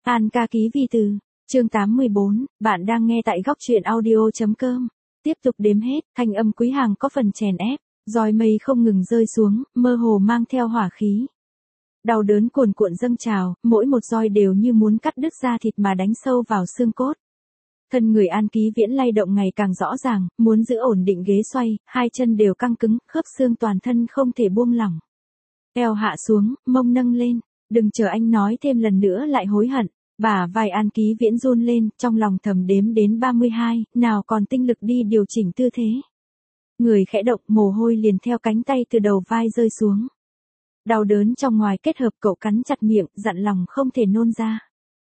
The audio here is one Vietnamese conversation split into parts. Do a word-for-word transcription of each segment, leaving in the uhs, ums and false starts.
An ca ký vi từ, chương tám mươi bốn, bạn đang nghe tại góc truyện audio.com. Tiếp tục đếm hết, thanh âm Quý Hàng có phần chèn ép, roi mây không ngừng rơi xuống, mơ hồ mang theo hỏa khí. Đau đớn cuồn cuộn dâng trào, mỗi một roi đều như muốn cắt đứt da thịt mà đánh sâu vào xương cốt. Thân người An Ký Viễn lay động ngày càng rõ ràng, muốn giữ ổn định ghế xoay, hai chân đều căng cứng, khớp xương toàn thân không thể buông lỏng. Eo hạ xuống, mông nâng lên, đừng chờ anh nói thêm lần nữa lại hối hận. Bả vai An Ký Viễn run lên, trong lòng thầm đếm đến ba mươi hai, nào còn tinh lực đi điều chỉnh tư thế. Người khẽ động, mồ hôi liền theo cánh tay từ đầu vai rơi xuống. Đau đớn trong ngoài kết hợp, cậu cắn chặt miệng, dặn lòng không thể nôn ra.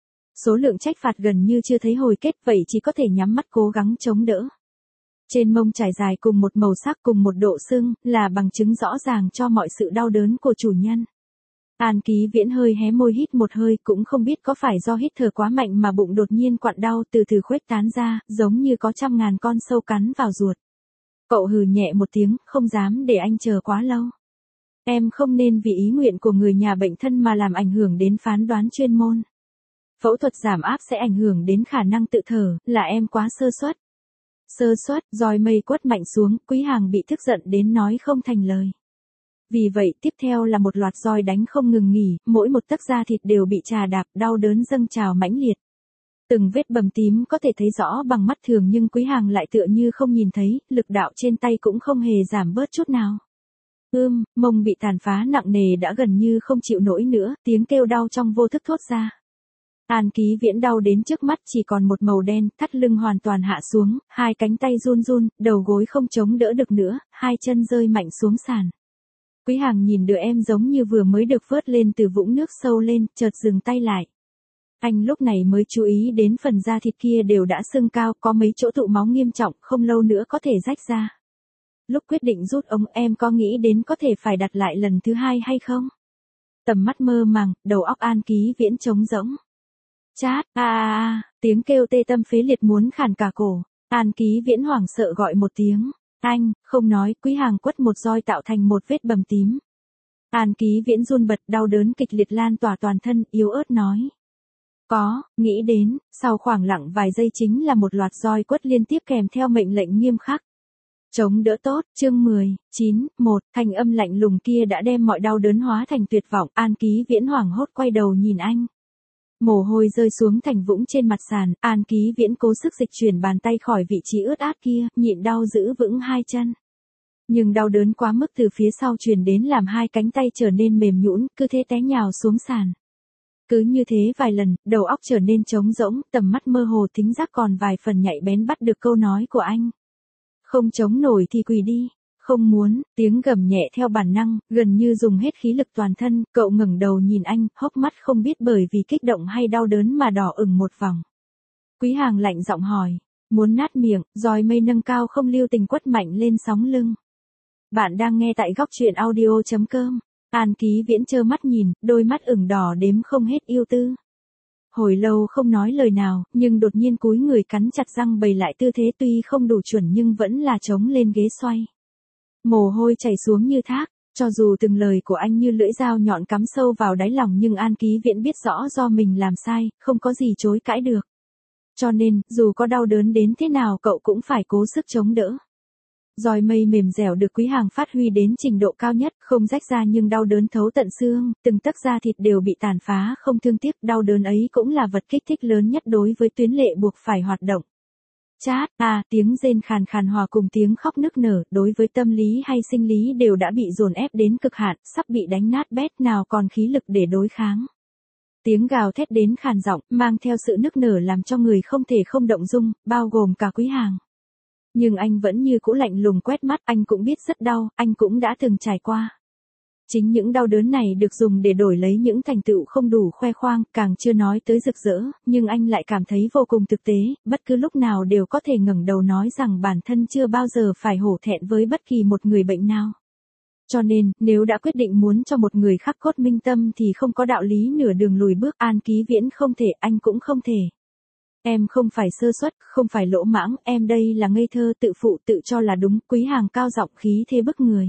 Số lượng trách phạt gần như chưa thấy hồi kết, vậy chỉ có thể nhắm mắt cố gắng chống đỡ. Trên mông trải dài cùng một màu sắc cùng một độ sưng, là bằng chứng rõ ràng cho mọi sự đau đớn của chủ nhân. An Ký Viễn hơi hé môi hít một hơi, cũng không biết có phải do hít thở quá mạnh mà bụng đột nhiên quặn đau từ từ khuếch tán ra, giống như có trăm ngàn con sâu cắn vào ruột. Cậu hừ nhẹ một tiếng, không dám để anh chờ quá lâu. Em không nên vì ý nguyện của người nhà bệnh thân mà làm ảnh hưởng đến phán đoán chuyên môn. Phẫu thuật giảm áp sẽ ảnh hưởng đến khả năng tự thở, là em quá sơ suất. Sơ suất, roi mây quất mạnh xuống, Quý Hàng bị tức giận đến nói không thành lời. Vì vậy tiếp theo là một loạt roi đánh không ngừng nghỉ, mỗi một tấc da thịt đều bị chà đạp, đau đớn dâng trào mãnh liệt. Từng vết bầm tím có thể thấy rõ bằng mắt thường nhưng Quý Hàng lại tựa như không nhìn thấy, lực đạo trên tay cũng không hề giảm bớt chút nào. Ưm, mông bị tàn phá nặng nề đã gần như không chịu nổi nữa, tiếng kêu đau trong vô thức thốt ra. An Ký Viễn đau đến trước mắt chỉ còn một màu đen, thắt lưng hoàn toàn hạ xuống, hai cánh tay run run, đầu gối không chống đỡ được nữa, hai chân rơi mạnh xuống sàn. Quý Hàng nhìn đứa em giống như vừa mới được vớt lên từ vũng nước sâu lên, chợt dừng tay lại. Anh lúc này mới chú ý đến phần da thịt kia đều đã sưng cao, có mấy chỗ tụ máu nghiêm trọng, không lâu nữa có thể rách ra. Lúc quyết định rút ống, em có nghĩ đến có thể phải đặt lại lần thứ hai hay không? Tầm mắt mơ màng, đầu óc An Ký Viễn trống rỗng. Chát, a a a, tiếng kêu tê tâm phế liệt muốn khản cả cổ. An Ký Viễn hoảng sợ gọi một tiếng. Anh, không nói, Quý Hàng quất một roi tạo thành một vết bầm tím. An Ký Viễn run bật, đau đớn kịch liệt lan tỏa toàn thân, yếu ớt nói. Có, nghĩ đến, sau khoảng lặng vài giây chính là một loạt roi quất liên tiếp kèm theo mệnh lệnh nghiêm khắc. Chống đỡ tốt, chương mười, chín, một, thanh âm lạnh lùng kia đã đem mọi đau đớn hóa thành tuyệt vọng. An Ký Viễn hoảng hốt quay đầu nhìn anh. Mồ hôi rơi xuống thành vũng trên mặt sàn, An Ký Viễn cố sức dịch chuyển bàn tay khỏi vị trí ướt át kia, nhịn đau giữ vững hai chân. Nhưng đau đớn quá mức từ phía sau truyền đến làm hai cánh tay trở nên mềm nhũn, cứ thế té nhào xuống sàn. Cứ như thế vài lần, đầu óc trở nên trống rỗng, tầm mắt mơ hồ, thính giác còn vài phần nhạy bén bắt được câu nói của anh. Không chống nổi thì quỳ đi. Không muốn, tiếng gầm nhẹ theo bản năng, gần như dùng hết khí lực toàn thân, cậu ngẩng đầu nhìn anh, hốc mắt không biết bởi vì kích động hay đau đớn mà đỏ ửng một vòng. Quý Hàng lạnh giọng hỏi, muốn nát miệng, roi mây nâng cao không lưu tình quất mạnh lên sóng lưng. Bạn đang nghe tại góc truyện audio.com. An Ký Viễn trơ mắt nhìn, đôi mắt ửng đỏ đếm không hết yêu tư. Hồi lâu không nói lời nào, nhưng đột nhiên cúi người cắn chặt răng bày lại tư thế tuy không đủ chuẩn nhưng vẫn là chống lên ghế xoay. Mồ hôi chảy xuống như thác, cho dù từng lời của anh như lưỡi dao nhọn cắm sâu vào đáy lòng nhưng An Ký Viễn biết rõ do mình làm sai, không có gì chối cãi được. Cho nên, dù có đau đớn đến thế nào cậu cũng phải cố sức chống đỡ. Roi mây mềm dẻo được Quý Hàng phát huy đến trình độ cao nhất, không rách ra nhưng đau đớn thấu tận xương, từng tấc da thịt đều bị tàn phá không thương tiếc, đau đớn ấy cũng là vật kích thích lớn nhất đối với tuyến lệ buộc phải hoạt động. Chát, à, tiếng rên khàn khàn hòa cùng tiếng khóc nức nở, đối với tâm lý hay sinh lý đều đã bị dồn ép đến cực hạn, sắp bị đánh nát bét nào còn khí lực để đối kháng. Tiếng gào thét đến khàn giọng, mang theo sự nức nở làm cho người không thể không động dung, bao gồm cả Quý Hàng. Nhưng anh vẫn như cũ lạnh lùng quét mắt, anh cũng biết rất đau, anh cũng đã từng trải qua. Chính những đau đớn này được dùng để đổi lấy những thành tựu không đủ khoe khoang, càng chưa nói tới rực rỡ, nhưng anh lại cảm thấy vô cùng thực tế, bất cứ lúc nào đều có thể ngẩng đầu nói rằng bản thân chưa bao giờ phải hổ thẹn với bất kỳ một người bệnh nào. Cho nên, nếu đã quyết định muốn cho một người khắc cốt minh tâm thì không có đạo lý nửa đường lùi bước. An Ký Viễn không thể, anh cũng không thể. Em không phải sơ suất, không phải lỗ mãng, em đây là ngây thơ, tự phụ, tự cho là đúng. Quý Hàng cao giọng khí thế bức người.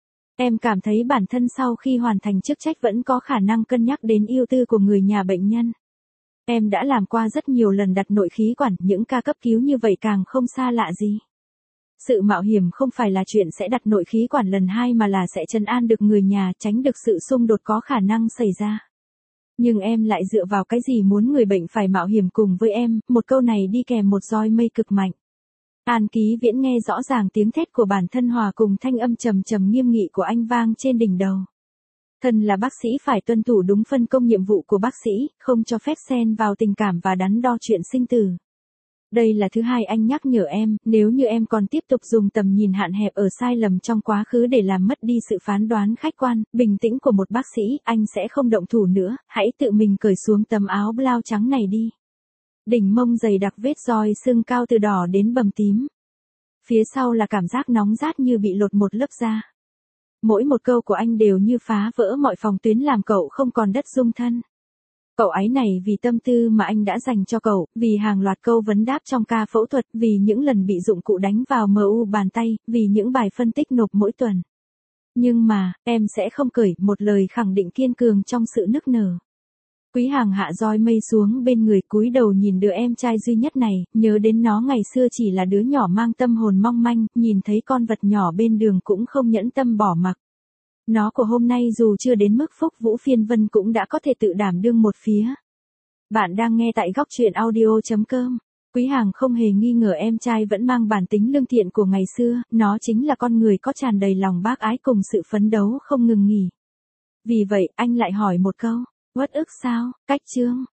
Em cảm thấy bản thân sau khi hoàn thành chức trách vẫn có khả năng cân nhắc đến yêu tư của người nhà bệnh nhân. Em đã làm qua rất nhiều lần đặt nội khí quản, những ca cấp cứu như vậy càng không xa lạ gì. Sự mạo hiểm không phải là chuyện sẽ đặt nội khí quản lần hai mà là sẽ trấn an được người nhà, tránh được sự xung đột có khả năng xảy ra. Nhưng em lại dựa vào cái gì muốn người bệnh phải mạo hiểm cùng với em, một câu này đi kèm một roi mây cực mạnh. An Ký Viễn nghe rõ ràng tiếng thét của bản thân hòa cùng thanh âm trầm trầm nghiêm nghị của anh vang trên đỉnh đầu. Thân là bác sĩ phải tuân thủ đúng phân công nhiệm vụ của bác sĩ, không cho phép xen vào tình cảm và đắn đo chuyện sinh tử. Đây là thứ hai anh nhắc nhở em, nếu như em còn tiếp tục dùng tầm nhìn hạn hẹp ở sai lầm trong quá khứ để làm mất đi sự phán đoán khách quan, bình tĩnh của một bác sĩ, anh sẽ không động thủ nữa, hãy tự mình cởi xuống tấm áo blau trắng này đi. Đỉnh mông dày đặc vết roi sưng cao từ đỏ đến bầm tím. Phía sau là cảm giác nóng rát như bị lột một lớp da. Mỗi một câu của anh đều như phá vỡ mọi phòng tuyến làm cậu không còn đất dung thân. Cậu áy này vì tâm tư mà anh đã dành cho cậu, vì hàng loạt câu vấn đáp trong ca phẫu thuật, vì những lần bị dụng cụ đánh vào mờ u bàn tay, vì những bài phân tích nộp mỗi tuần. Nhưng mà, em sẽ không cởi, một lời khẳng định kiên cường trong sự nức nở. Quý Hàng hạ roi mây xuống bên người, cúi đầu nhìn đứa em trai duy nhất này, nhớ đến nó ngày xưa chỉ là đứa nhỏ mang tâm hồn mong manh, nhìn thấy con vật nhỏ bên đường cũng không nhẫn tâm bỏ mặc. Nó của hôm nay dù chưa đến mức Phúc Vũ Phiên Vân cũng đã có thể tự đảm đương một phía. Bạn đang nghe tại góc truyện audio chấm com. Quý Hàng không hề nghi ngờ em trai vẫn mang bản tính lương thiện của ngày xưa, nó chính là con người có tràn đầy lòng bác ái cùng sự phấn đấu không ngừng nghỉ. Vì vậy, anh lại hỏi một câu, uất ức sao, cách chương.